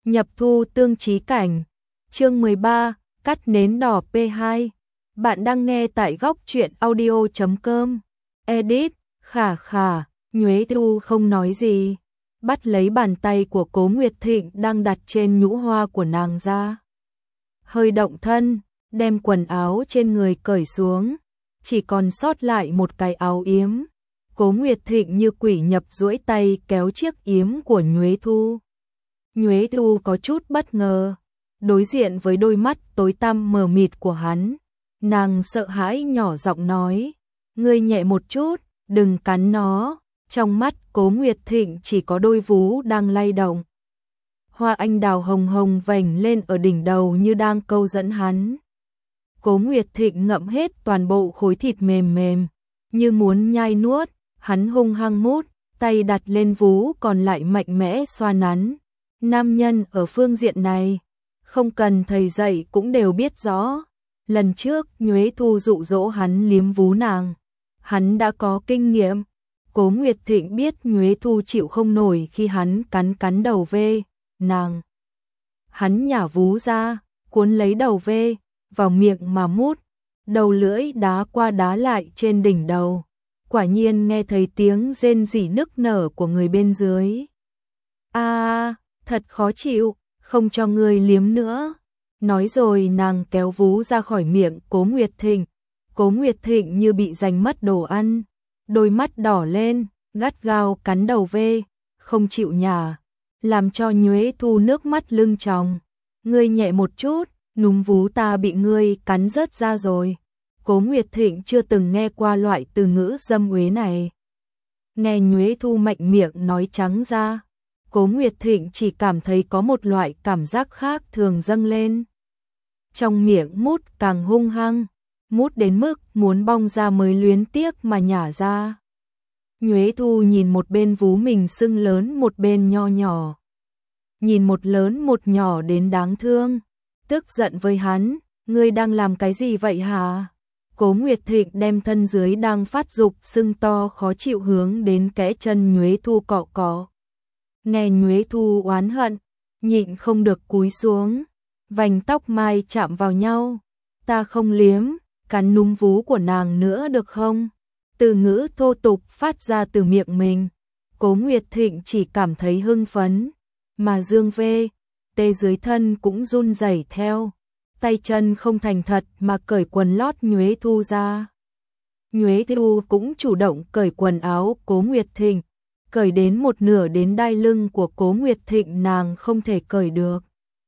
Nhập thu tương chí cảnh. Chương 13, cắt nến đỏ P2. Bạn đang nghe tại góc truyện audio.com. Edit, khả khả, Nhuế Thu không nói gì, bắt lấy bàn tay của Cố Nguyệt Thịnh đang đặt trên nhũ hoa của nàng ra. Hơi động thân, đem quần áo trên người cởi xuống, chỉ còn sót lại một cái áo yếm. Cố Nguyệt Thịnh như quỷ nhập duỗi tay kéo chiếc yếm của Nhuế Thu. Nhuế Thu có chút bất ngờ, đối diện với đôi mắt tối tăm mờ mịt của hắn, nàng sợ hãi nhỏ giọng nói, ngươi nhẹ một chút, đừng cắn nó. Trong mắt Cố Nguyệt Thịnh chỉ có đôi vú đang lay động. Hoa anh đào hồng hồng vành lên ở đỉnh đầu như đang câu dẫn hắn. Cố Nguyệt Thịnh ngậm hết toàn bộ khối thịt mềm mềm, như muốn nhai nuốt, hắn hung hăng mút, tay đặt lên vú còn lại mạnh mẽ xoa nắn. Nam nhân ở phương diện này, không cần thầy dạy cũng đều biết rõ. Lần trước Nhuế Thu dụ dỗ hắn liếm vú nàng, hắn đã có kinh nghiệm. Cố Nguyệt Thịnh biết Nhuế Thu chịu không nổi khi hắn cắn đầu ve nàng. Hắn nhả vú ra, cuốn lấy đầu ve vào miệng mà mút, đầu lưỡi đá qua đá lại trên đỉnh đầu. Quả nhiên nghe thấy tiếng rên rỉ nức nở của người bên dưới. Thật khó chịu, không cho ngươi liếm nữa. Nói rồi nàng kéo vú ra khỏi miệng Cố Nguyệt Thịnh. Cố Nguyệt Thịnh như bị giành mất đồ ăn, đôi mắt đỏ lên, gắt gao cắn đầu ve, không chịu nhả, làm cho Nhuế Thu nước mắt lưng tròng. Ngươi nhẹ một chút, núm vú ta bị ngươi cắn rớt ra rồi. Cố Nguyệt Thịnh chưa từng nghe qua loại từ ngữ dâm uế này. Nghe Nhuế Thu mạnh miệng nói trắng ra, Cố Nguyệt Thịnh chỉ cảm thấy có một loại cảm giác khác thường dâng lên. Trong miệng mút càng hung hăng, mút đến mức muốn bong ra mới luyến tiếc mà nhả ra. Nhuế Thu nhìn một bên vú mình sưng lớn một bên nho nhỏ. Nhìn một lớn một nhỏ đến đáng thương, tức giận với hắn, ngươi đang làm cái gì vậy hả? Cố Nguyệt Thịnh đem thân dưới đang phát dục sưng to khó chịu hướng đến kẽ chân Nhuế Thu cọ cọ. Nghe Nhuế Thu oán hận, nhịn không được cúi xuống, vành tóc mai chạm vào nhau. Ta không liếm, cắn núm vú của nàng nữa được không? Từ ngữ thô tục phát ra từ miệng mình. Cố Nguyệt Thịnh chỉ cảm thấy hưng phấn, mà dương vê, tê dưới thân cũng run rẩy theo. Tay chân không thành thật mà cởi quần lót Nhuế Thu ra. Nhuế Thu cũng chủ động cởi quần áo Cố Nguyệt Thịnh, cởi đến một nửa đến đai lưng của Cố Nguyệt Thịnh nàng không thể cởi được.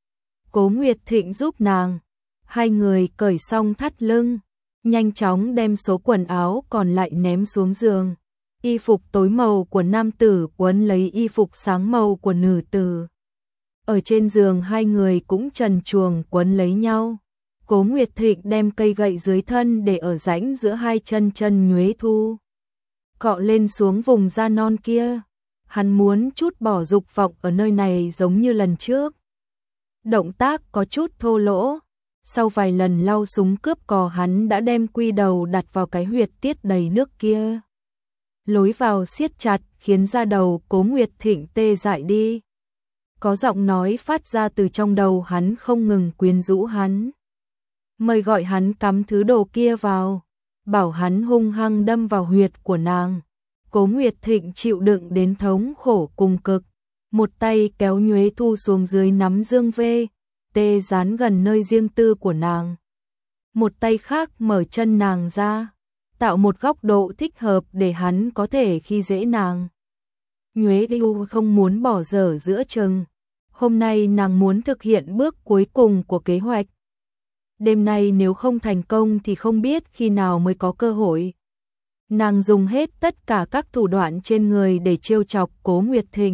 Cố Nguyệt Thịnh giúp nàng, hai người cởi xong thắt lưng, nhanh chóng đem số quần áo còn lại ném xuống giường. Y phục tối màu của nam tử quấn lấy y phục sáng màu của nữ tử. Ở trên giường hai người cũng trần truồng quấn lấy nhau. Cố Nguyệt Thịnh đem cây gậy dưới thân để ở rãnh giữa hai chân Nhuế Thu, cọ lên xuống vùng da non kia. Hắn muốn chút bỏ dục vọng ở nơi này giống như lần trước. Động tác có chút thô lỗ. Sau vài lần lau súng cướp cò hắn đã đem quy đầu đặt vào cái huyệt tiết đầy nước kia. Lối vào siết chặt khiến da đầu Cố Nguyệt Thịnh tê dại đi. Có giọng nói phát ra từ trong đầu hắn không ngừng quyến rũ hắn. Mời gọi hắn cắm thứ đồ kia vào, bảo hắn hung hăng đâm vào huyệt của nàng. Cố Nguyệt Thịnh chịu đựng đến thống khổ cùng cực, một tay kéo Nhuế Thu xuống dưới nắm dương vê, tê dán gần nơi riêng tư của nàng. Một tay khác mở chân nàng ra, tạo một góc độ thích hợp để hắn có thể khi dễ nàng. Nhuế Thu không muốn bỏ dở giữa chừng. Hôm nay nàng muốn thực hiện bước cuối cùng của kế hoạch. Đêm nay nếu không thành công thì không biết khi nào mới có cơ hội. Nàng dùng hết tất cả các thủ đoạn trên người để trêu chọc Cố Nguyệt Thịnh.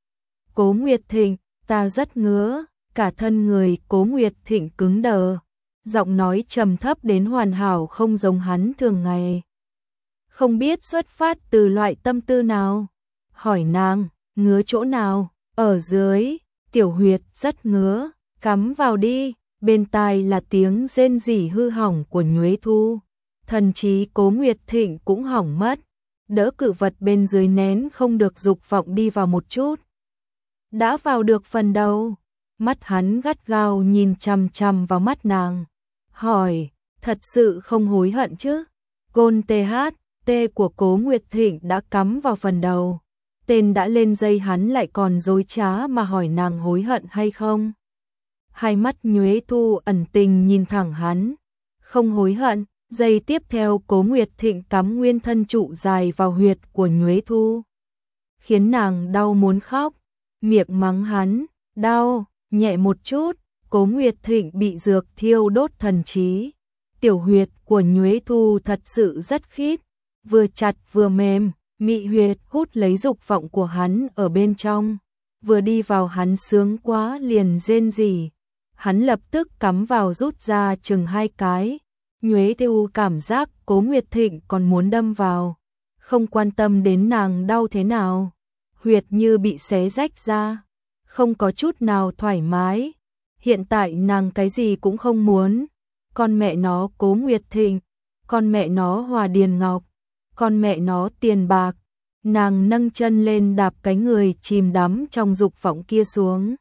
Cố Nguyệt Thịnh, ta rất ngứa. Cả thân người Cố Nguyệt Thịnh cứng đờ, giọng nói trầm thấp đến hoàn hảo không giống hắn thường ngày. Không biết xuất phát từ loại tâm tư nào. Hỏi nàng, ngứa chỗ nào? Ở dưới, tiểu huyệt rất ngứa, cắm vào đi. Bên tai là tiếng rên rỉ hư hỏng của Nhuế Thu. Thần trí Cố Nguyệt Thịnh cũng hỏng mất, đỡ cự vật bên dưới nén không được dục vọng đi vào một chút. Đã vào được phần đầu, mắt hắn gắt gao nhìn chằm chằm vào mắt nàng, hỏi, thật sự không hối hận chứ? Gôn THT của Cố Nguyệt Thịnh đã cắm vào phần đầu. Tên đã lên dây hắn lại còn dối trá mà hỏi nàng hối hận hay không. Hai mắt Nhuế Thu ẩn tình nhìn thẳng hắn. Không hối hận. Giây tiếp theo Cố Nguyệt Thịnh cắm nguyên thân trụ dài vào huyệt của Nhuế Thu, khiến nàng đau muốn khóc, miệng mắng hắn, đau, nhẹ một chút. Cố Nguyệt Thịnh bị dược thiêu đốt thần trí. Tiểu huyệt của Nhuế Thu thật sự rất khít, vừa chặt vừa mềm, mị huyệt hút lấy dục vọng của hắn ở bên trong, vừa đi vào hắn sướng quá liền rên rỉ. Hắn lập tức cắm vào rút ra chừng 2 cái. Nhuế Thu cảm giác Cố Nguyệt Thịnh còn muốn đâm vào, không quan tâm đến nàng đau thế nào, huyệt như bị xé rách ra, không có chút nào thoải mái. Hiện tại nàng cái gì cũng không muốn, con mẹ nó Cố Nguyệt Thịnh, con mẹ nó Hòa Điền Ngọc, con mẹ nó tiền bạc. Nàng nâng chân lên đạp cái người chìm đắm trong dục vọng kia xuống.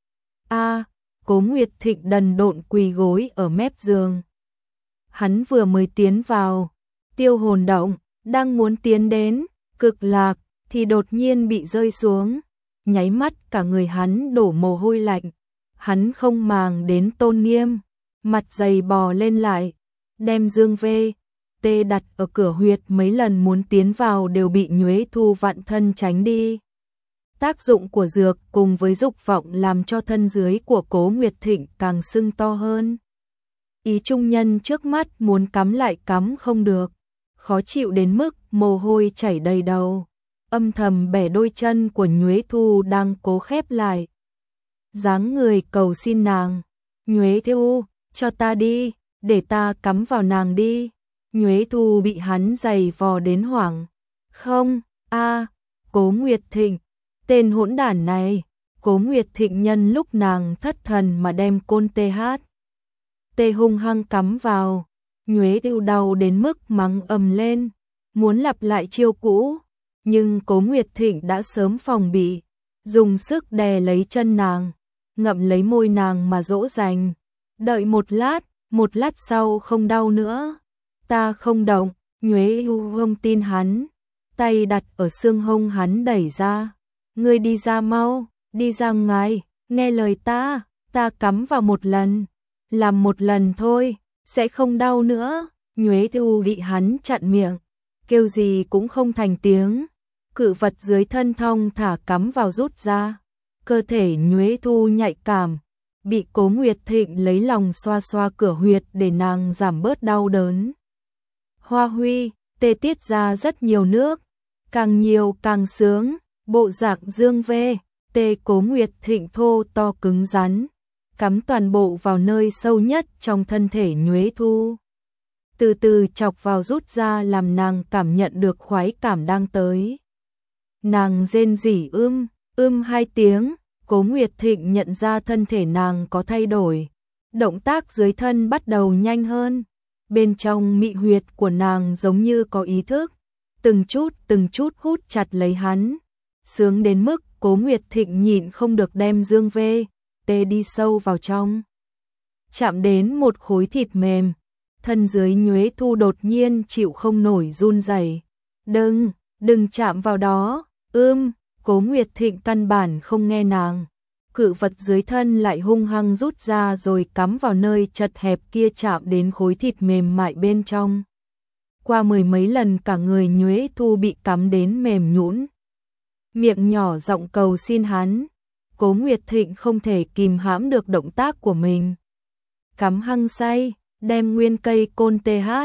A, Cố Nguyệt Thịnh đần độn quỳ gối ở mép giường. Hắn vừa mới tiến vào, tiêu hồn động, đang muốn tiến đến, cực lạc, thì đột nhiên bị rơi xuống. Nháy mắt cả người hắn đổ mồ hôi lạnh. Hắn không màng đến tôn nghiêm, mặt dày bò lên lại, đem dương về. Tê đặt ở cửa huyệt mấy lần muốn tiến vào đều bị Nhuế Thu vặn thân tránh đi. Tác dụng của dược cùng với dục vọng làm cho thân dưới của Cố Nguyệt Thịnh càng sưng to hơn. Ý trung nhân trước mắt muốn cắm lại cắm không được, khó chịu đến mức mồ hôi chảy đầy đầu, âm thầm bẻ đôi chân của Nhuế Thu đang cố khép lại. Dáng người cầu xin nàng, Nhuế Thu, cho ta đi, để ta cắm vào nàng đi. Nhuế Thu bị hắn giày vò đến hoảng. Không, Cố Nguyệt Thịnh, tên hỗn đản này. Cố Nguyệt Thịnh nhân lúc nàng thất thần mà đem côn tê hung hăng cắm vào. Nhuế Thu đau đến mức mắng ầm lên, muốn lặp lại chiêu cũ, nhưng Cố Nguyệt Thịnh đã sớm phòng bị, dùng sức đè lấy chân nàng, ngậm lấy môi nàng mà dỗ dành. Đợi một lát sau không đau nữa. Ta không động. Nhuế Thu không tin hắn, tay đặt ở xương hông hắn đẩy ra. Ngươi đi ra mau, đi ra ngoài, nghe lời ta cắm vào một lần, làm một lần thôi, sẽ không đau nữa. Nhuế Thu bị hắn chặn miệng, kêu gì cũng không thành tiếng. Cự vật dưới thân thong thả cắm vào rút ra. Cơ thể Nhuế Thu nhạy cảm, bị Cố Nguyệt Thịnh lấy lòng xoa xoa cửa huyệt để nàng giảm bớt đau đớn. Hoa Huy, tê tiết ra rất nhiều nước, càng nhiều càng sướng, bộ dạng dương vê, tê Cố Nguyệt Thịnh thô to cứng rắn, cắm toàn bộ vào nơi sâu nhất trong thân thể Nhuế Thu. Từ từ chọc vào rút ra làm nàng cảm nhận được khoái cảm đang tới. Nàng rên rỉ 2 tiếng, Cố Nguyệt Thịnh nhận ra thân thể nàng có thay đổi, động tác dưới thân bắt đầu nhanh hơn. Bên trong mị huyệt của nàng giống như có ý thức, từng chút hút chặt lấy hắn, sướng đến mức Cố Nguyệt Thịnh nhịn không được đem dương vê, tê đi sâu vào trong. Chạm đến một khối thịt mềm, thân dưới Nhuế Thu đột nhiên chịu không nổi run rẩy. Đừng chạm vào đó, Cố Nguyệt Thịnh căn bản không nghe nàng. Cự vật dưới thân lại hung hăng rút ra rồi cắm vào nơi chật hẹp kia, chạm đến khối thịt mềm mại bên trong. Qua 10 mấy lần cả người Nhuế Thu bị cắm đến mềm nhũn, miệng nhỏ giọng cầu xin hắn. Cố Nguyệt Thịnh không thể kìm hãm được động tác của mình, cắm hăng say, đem nguyên cây côn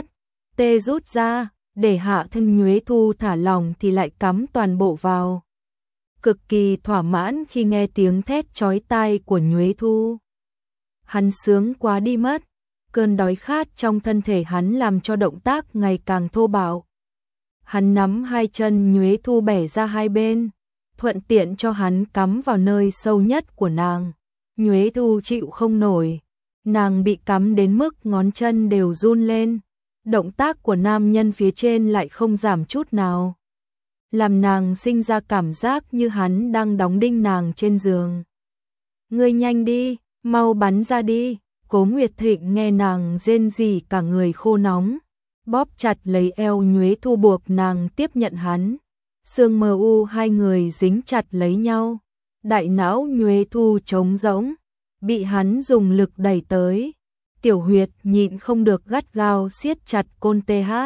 tê rút ra, để hạ thân Nhuế Thu thả lỏng thì lại cắm toàn bộ vào. Cực kỳ thỏa mãn khi nghe tiếng thét chói tai của Nhuế Thu. Hắn sướng quá đi mất, cơn đói khát trong thân thể hắn làm cho động tác ngày càng thô bạo. Hắn nắm hai chân Nhuế Thu bẻ ra hai bên, thuận tiện cho hắn cắm vào nơi sâu nhất của nàng. Nhuế Thu chịu không nổi, nàng bị cắm đến mức ngón chân đều run lên. Động tác của nam nhân phía trên lại không giảm chút nào, làm nàng sinh ra cảm giác như hắn đang đóng đinh nàng trên giường. Ngươi nhanh đi, mau bắn ra đi. Cố Nguyệt Thịnh nghe nàng rên rỉ cả người khô nóng, bóp chặt lấy eo Nhuế Thu buộc nàng tiếp nhận hắn. Sương mờ u hai người dính chặt lấy nhau, đại não Nhuế Thu trống rỗng, bị hắn dùng lực đẩy tới. Tiểu huyệt nhịn không được gắt gao siết chặt côn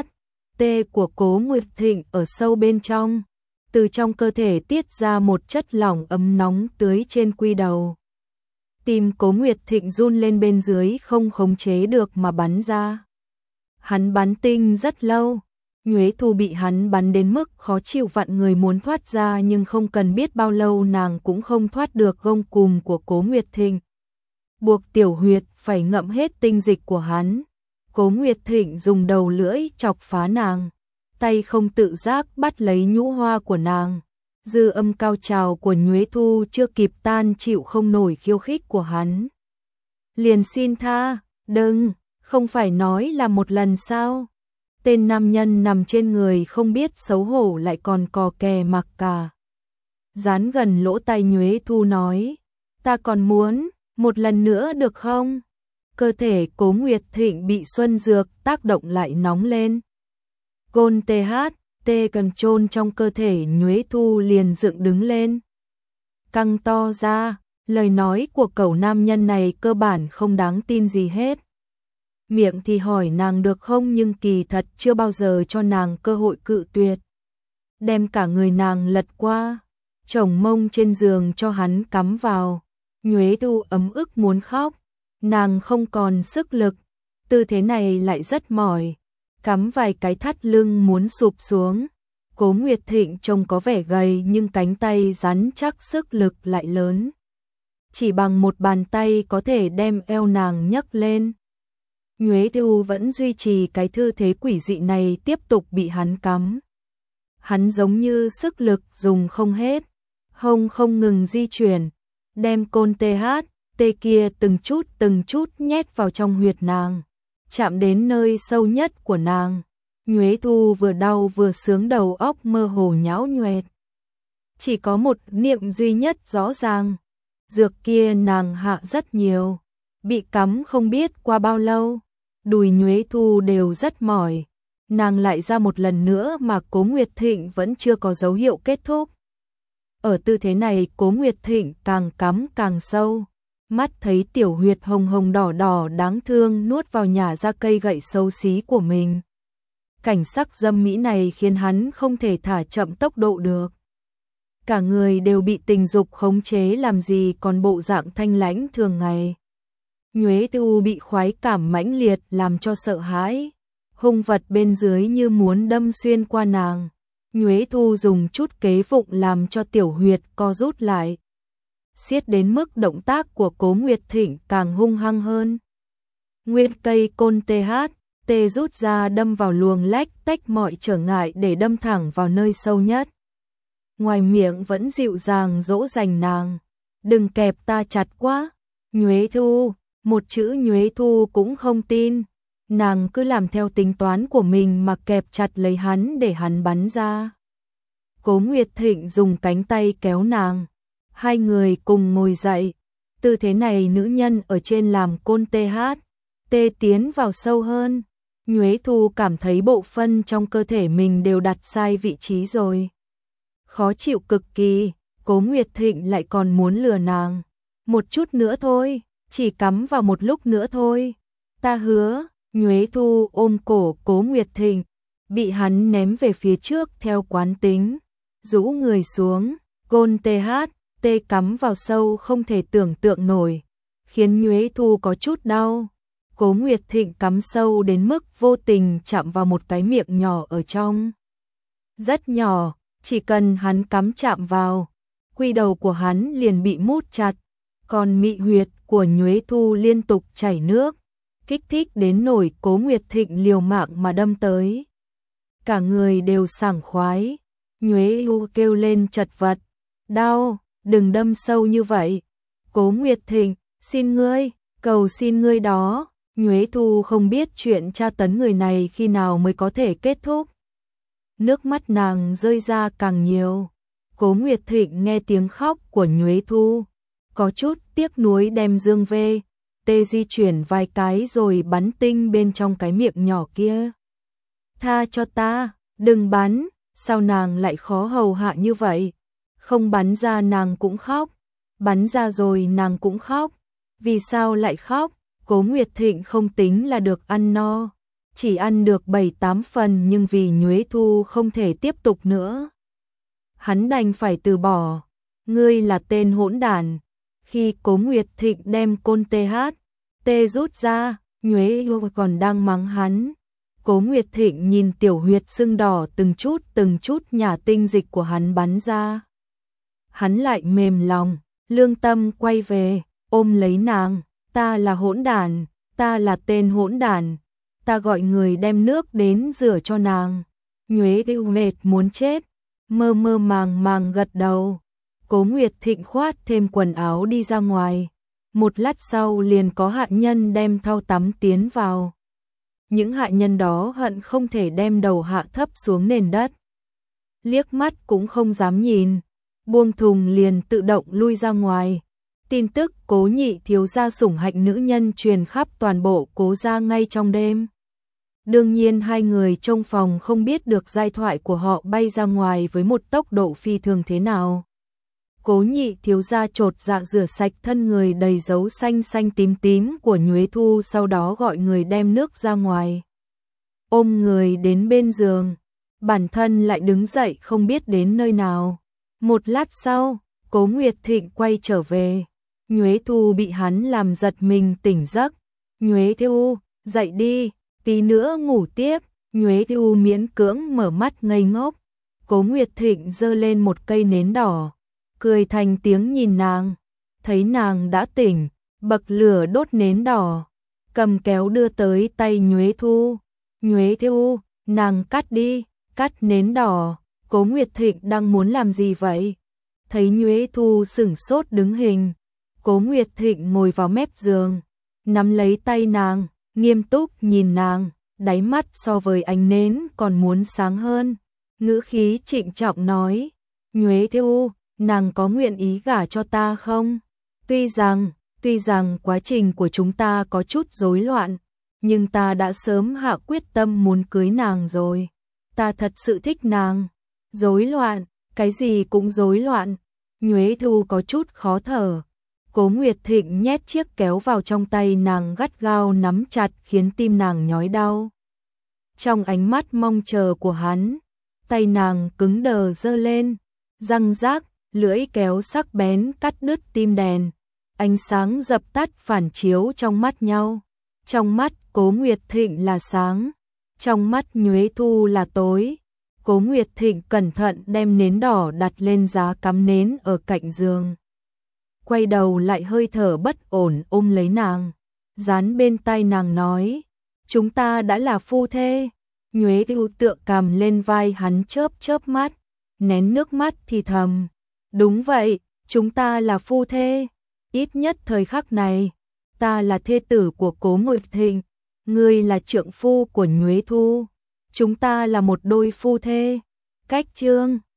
tê của Cố Nguyệt Thịnh ở sâu bên trong, từ trong cơ thể tiết ra một chất lỏng ấm nóng tưới trên quy đầu. Tim Cố Nguyệt Thịnh run lên bên dưới không khống chế được mà bắn ra. Hắn bắn tinh rất lâu, Nhuế Thu bị hắn bắn đến mức khó chịu vặn người muốn thoát ra, nhưng không cần biết bao lâu nàng cũng không thoát được gông cùm của Cố Nguyệt Thịnh. Buộc tiểu huyệt phải ngậm hết tinh dịch của hắn. Cố Nguyệt Thịnh dùng đầu lưỡi chọc phá nàng, tay không tự giác bắt lấy nhũ hoa của nàng. Dư âm cao trào của Nhuế Thu chưa kịp tan chịu không nổi khiêu khích của hắn. Liền xin tha, đừng, không phải nói là một lần sao? Tên nam nhân nằm trên người không biết xấu hổ lại còn cò kè mặc cả. Dán gần lỗ tai Nhuế Thu nói, ta còn muốn, một lần nữa được không? Cơ thể Cố Nguyệt Thịnh bị xuân dược tác động lại nóng lên. Côn tê cần chôn trong cơ thể Nhuế Thu liền dựng đứng lên. Căng to ra, lời nói của cẩu nam nhân này cơ bản không đáng tin gì hết. Miệng thì hỏi nàng được không nhưng kỳ thật chưa bao giờ cho nàng cơ hội cự tuyệt. Đem cả người nàng lật qua, chồng mông trên giường cho hắn cắm vào. Nhuế Thu ấm ức muốn khóc, nàng không còn sức lực, tư thế này lại rất mỏi, cắm vài cái thắt lưng muốn sụp xuống. Cố Nguyệt Thịnh trông có vẻ gầy nhưng cánh tay rắn chắc, sức lực lại lớn. Chỉ bằng một bàn tay có thể đem eo nàng nhấc lên. Nhuế Thu vẫn duy trì cái tư thế quỷ dị này tiếp tục bị hắn cắm. Hắn giống như sức lực dùng không hết, hông không ngừng di chuyển, đem côn tê kia từng chút nhét vào trong huyệt nàng, chạm đến nơi sâu nhất của nàng. Nhuế Thu vừa đau vừa sướng, đầu óc mơ hồ nhão nhoẹt. Chỉ có một niệm duy nhất rõ ràng, dược kia nàng hạ rất nhiều, bị cắm không biết qua bao lâu, đùi Nhuế Thu đều rất mỏi, nàng lại ra một lần nữa mà Cố Nguyệt Thịnh vẫn chưa có dấu hiệu kết thúc. Ở tư thế này Cố Nguyệt Thịnh càng cắm càng sâu, mắt thấy tiểu huyệt hồng hồng đỏ đỏ đáng thương nuốt vào nhả ra cây gậy xấu xí của mình. Cảnh sắc dâm mỹ này khiến hắn không thể thả chậm tốc độ được. Cả người đều bị tình dục khống chế, làm gì còn bộ dạng thanh lãnh thường ngày. Nhuế Thu bị khoái cảm mãnh liệt làm cho sợ hãi, hung vật bên dưới như muốn đâm xuyên qua nàng. Nhuế Thu dùng chút kế vụng làm cho tiểu huyệt co rút lại, siết đến mức động tác của Cố Nguyệt Thịnh càng hung hăng hơn. Nguyên cây côn tê rút ra đâm vào luồng lách tách mọi trở ngại để đâm thẳng vào nơi sâu nhất. Ngoài miệng vẫn dịu dàng dỗ dành nàng, đừng kẹp ta chặt quá. Nhuế Thu, một chữ Nhuế Thu cũng không tin, nàng cứ làm theo tính toán của mình mà kẹp chặt lấy hắn để hắn bắn ra. Cố Nguyệt Thịnh dùng cánh tay kéo nàng, hai người cùng ngồi dậy. Tư thế này nữ nhân ở trên làm côn tê tiến vào sâu hơn. Nhuế Thu cảm thấy bộ phân trong cơ thể mình đều đặt sai vị trí rồi. Khó chịu cực kỳ, Cố Nguyệt Thịnh lại còn muốn lừa nàng. Một chút nữa thôi, chỉ cắm vào một lúc nữa thôi. Ta hứa. Nhuế Thu ôm cổ Cố Nguyệt Thịnh, bị hắn ném về phía trước theo quán tính, rũ người xuống, côn tê cắm vào sâu không thể tưởng tượng nổi, khiến Nhuế Thu có chút đau. Cố Nguyệt Thịnh cắm sâu đến mức vô tình chạm vào một cái miệng nhỏ ở trong. Rất nhỏ, chỉ cần hắn cắm chạm vào, quy đầu của hắn liền bị mút chặt, còn mị huyệt của Nhuế Thu liên tục chảy nước, kích thích đến nổi Cố Nguyệt Thịnh liều mạng mà đâm tới. Cả người đều sảng khoái, Nhuế Thu kêu lên chật vật, đau, đừng đâm sâu như vậy. Cố Nguyệt Thịnh, xin ngươi, cầu xin ngươi đó. Nhuế Thu không biết chuyện tra tấn người này khi nào mới có thể kết thúc. Nước mắt nàng rơi ra càng nhiều. Cố Nguyệt Thịnh nghe tiếng khóc của Nhuế Thu, có chút tiếc nuối đem Dương về, tê di chuyển vài cái rồi bắn tinh bên trong cái miệng nhỏ kia. Tha cho ta, đừng bắn, sao nàng lại khó hầu hạ như vậy? Không bắn ra nàng cũng khóc, bắn ra rồi nàng cũng khóc. Vì sao lại khóc? Cố Nguyệt Thịnh không tính là được ăn no, chỉ ăn được 7-8 phần nhưng vì Nhuế Thu không thể tiếp tục nữa. Hắn đành phải từ bỏ. Ngươi là tên hỗn đản. Khi Cố Nguyệt Thịnh đem côn THT rút ra, Nhuế Thu còn đang mắng hắn. Cố Nguyệt Thịnh nhìn tiểu huyệt sưng đỏ từng chút nhả tinh dịch của hắn bắn ra. Hắn lại mềm lòng, lương tâm quay về, ôm lấy nàng. Ta là hỗn đản, ta là tên hỗn đản. Ta gọi người đem nước đến rửa cho nàng. Nhuế Thu mệt muốn chết, mơ mơ màng màng gật đầu. Cố Nguyệt Thịnh khoát thêm quần áo đi ra ngoài. Một lát sau liền có hạ nhân đem thau tắm tiến vào. Những hạ nhân đó hận không thể đem đầu hạ thấp xuống nền đất. Liếc mắt cũng không dám nhìn, buông thùng liền tự động lui ra ngoài. Tin tức Cố nhị thiếu gia sủng hạnh nữ nhân truyền khắp toàn bộ Cố gia ngay trong đêm. Đương nhiên hai người trong phòng không biết được giai thoại của họ bay ra ngoài với một tốc độ phi thường thế nào. Cố nhị thiếu gia chột dạ rửa sạch thân người đầy dấu xanh xanh tím tím của Nhuế Thu, sau đó gọi người đem nước ra ngoài. Ôm người đến bên giường, bản thân lại đứng dậy không biết đến nơi nào. Một lát sau, Cố Nguyệt Thịnh quay trở về. Nhuế Thu bị hắn làm giật mình tỉnh giấc. Nhuế Thu, dậy đi, tí nữa ngủ tiếp. Nhuế Thu miễn cưỡng mở mắt ngây ngốc. Cố Nguyệt Thịnh giơ lên một cây nến đỏ, cười thành tiếng nhìn nàng. Thấy nàng đã tỉnh, bậc lửa đốt nến đỏ, cầm kéo đưa tới tay Nhuế Thu. Nhuế Thu, nàng cắt đi, cắt nến đỏ. Cố Nguyệt Thịnh đang muốn làm gì vậy? Thấy Nhuế Thu sửng sốt đứng hình. Cố Nguyệt Thịnh ngồi vào mép giường, nắm lấy tay nàng, nghiêm túc nhìn nàng, đáy mắt so với ánh nến còn muốn sáng hơn. Ngữ khí trịnh trọng nói, Nhuế Thu, nàng có nguyện ý gả cho ta không? Tuy rằng quá trình của chúng ta có chút rối loạn, nhưng ta đã sớm hạ quyết tâm muốn cưới nàng rồi. Ta thật sự thích nàng. Rối loạn, cái gì cũng rối loạn. Nhuế Thu có chút khó thở. Cố Nguyệt Thịnh nhét chiếc kéo vào trong tay nàng gắt gao nắm chặt khiến tim nàng nhói đau. Trong ánh mắt mong chờ của hắn, tay nàng cứng đờ giơ lên, răng rác, lưỡi kéo sắc bén cắt đứt tim đèn. Ánh sáng dập tắt phản chiếu trong mắt nhau. Trong mắt Cố Nguyệt Thịnh là sáng, trong mắt Nhuế Thu là tối. Cố Nguyệt Thịnh cẩn thận đem nến đỏ đặt lên giá cắm nến ở cạnh giường. Quay đầu lại hơi thở bất ổn ôm lấy nàng, dán bên tai nàng nói, chúng ta đã là phu thê. Nhuế Thu tựa cằm lên vai hắn chớp chớp mắt, nén nước mắt thì thầm, đúng vậy, chúng ta là phu thê. Ít nhất thời khắc này, ta là thê tử của Cố Nguyệt Thịnh, ngươi là trượng phu của Nhuế Thu. Chúng ta là một đôi phu thê. Cách chương